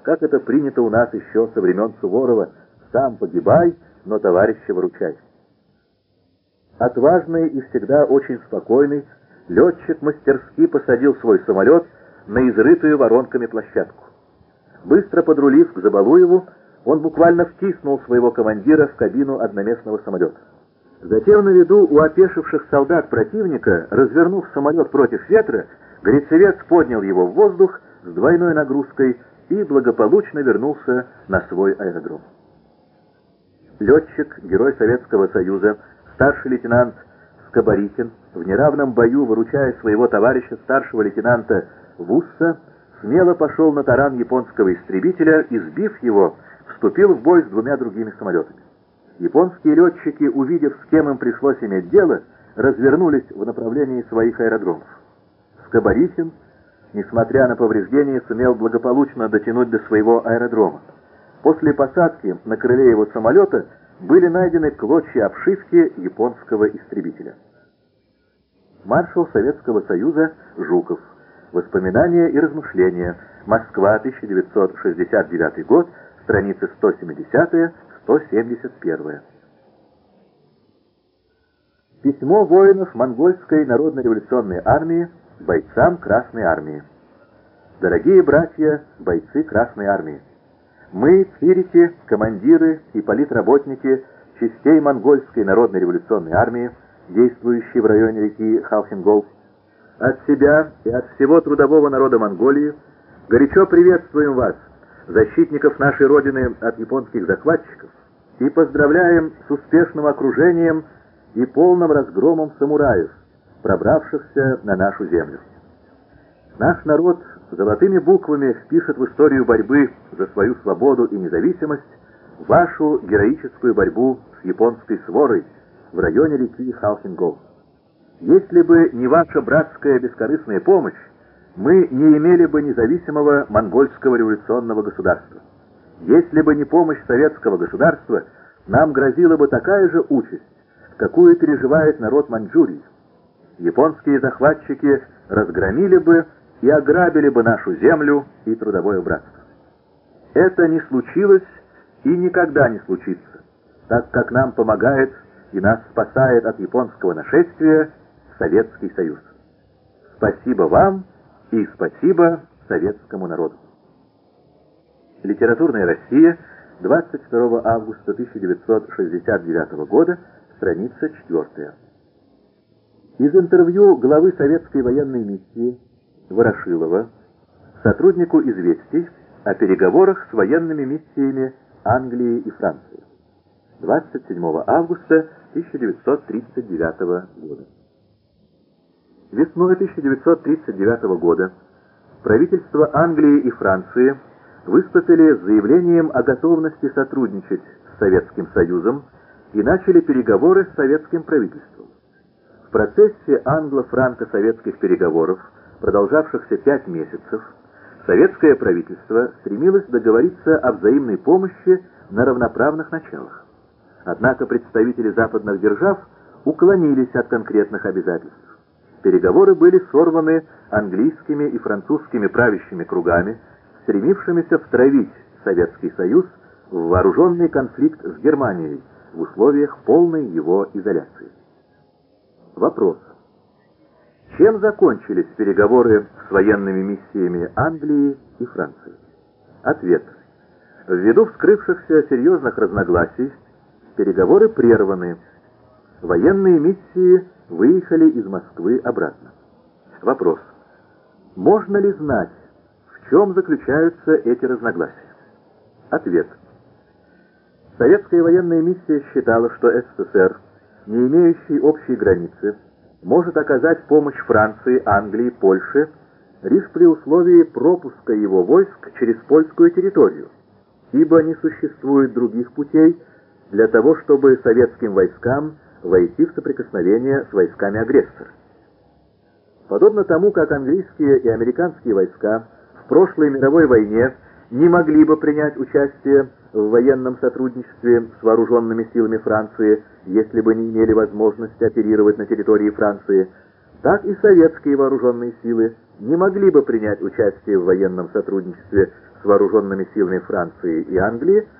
как это принято у нас еще со времен Суворова: «Сам погибай, но товарища выручай». Отважный и всегда очень спокойный, летчик мастерски посадил свой самолет на изрытую воронками площадку. Быстро подрулив к Забалуеву, он буквально втиснул своего командира в кабину одноместного самолета. Затем на виду у опешивших солдат противника, развернув самолет против ветра, Грицевец поднял его в воздух с двойной нагрузкой и благополучно вернулся на свой аэродром. Летчик, герой Советского Союза, старший лейтенант Скоборихин, в неравном бою, выручая своего товарища старшего лейтенанта Вусса, смело пошел на таран японского истребителя и, сбив его, вступил в бой с двумя другими самолетами. Японские летчики, увидев, с кем им пришлось иметь дело, развернулись в направлении своих аэродромов. Скоборихин, несмотря на повреждения, сумел благополучно дотянуть до своего аэродрома. После посадки на крыле его самолета были найдены клочья обшивки японского истребителя. Маршал Советского Союза Жуков. Воспоминания и размышления. Москва, 1969 год, страницы 170-171. Письмо воинов Монгольской народно-революционной армии бойцам Красной армии. Дорогие братья, бойцы Красной армии! Мы, цирики, командиры и политработники частей Монгольской народно-революционной армии, действующей в районе реки Халхин-Гол, от себя и от всего трудового народа Монголии горячо приветствуем вас, защитников нашей Родины от японских захватчиков, и поздравляем с успешным окружением и полным разгромом самураев, пробравшихся на нашу землю. Наш народ золотыми буквами впишет в историю борьбы за свою свободу и независимость вашу героическую борьбу с японской сворой в районе реки Халхин-Гол. Если бы не ваша братская бескорыстная помощь, мы не имели бы независимого монгольского революционного государства. Если бы не помощь советского государства, нам грозила бы такая же участь, какую переживает народ Маньчжурии. Японские захватчики разгромили бы и ограбили бы нашу землю и трудовое братство. Это не случилось и никогда не случится, так как нам помогает и нас спасает от японского нашествия Советский Союз. Спасибо вам и спасибо советскому народу. Литературная Россия, 22 августа 1969 года, страница 4. Из интервью главы советской военной миссии Ворошилова сотруднику «Известий» о переговорах с военными миссиями Англии и Франции. 27 августа 1939 года. Весной 1939 года правительства Англии и Франции выступили с заявлением о готовности сотрудничать с Советским Союзом и начали переговоры с советским правительством. В процессе англо-франко-советских переговоров, продолжавшихся 5 месяцев, советское правительство стремилось договориться о взаимной помощи на равноправных началах. Однако представители западных держав уклонились от конкретных обязательств. Переговоры были сорваны английскими и французскими правящими кругами, стремившимися втравить Советский Союз в вооруженный конфликт с Германией в условиях полной его изоляции. Вопрос. Чем закончились переговоры с военными миссиями Англии и Франции? Ответ. Ввиду вскрывшихся серьезных разногласий, переговоры прерваны. Военные миссии выехали из Москвы обратно. Вопрос. Можно ли знать, в чем заключаются эти разногласия? Ответ. Советская военная миссия считала, что СССР, не имеющий общей границы, может оказать помощь Франции, Англии, Польше лишь при условии пропуска его войск через польскую территорию, ибо не существует других путей для того, чтобы советским войскам войти в соприкосновение с войсками агрессора. Подобно тому, как английские и американские войска в прошлой мировой войне не могли бы принять участие в военном сотрудничестве с вооруженными силами Франции, если бы не имели возможности оперировать на территории Франции, так и советские вооруженные силы не могли бы принять участие в военном сотрудничестве с вооруженными силами Франции и Англии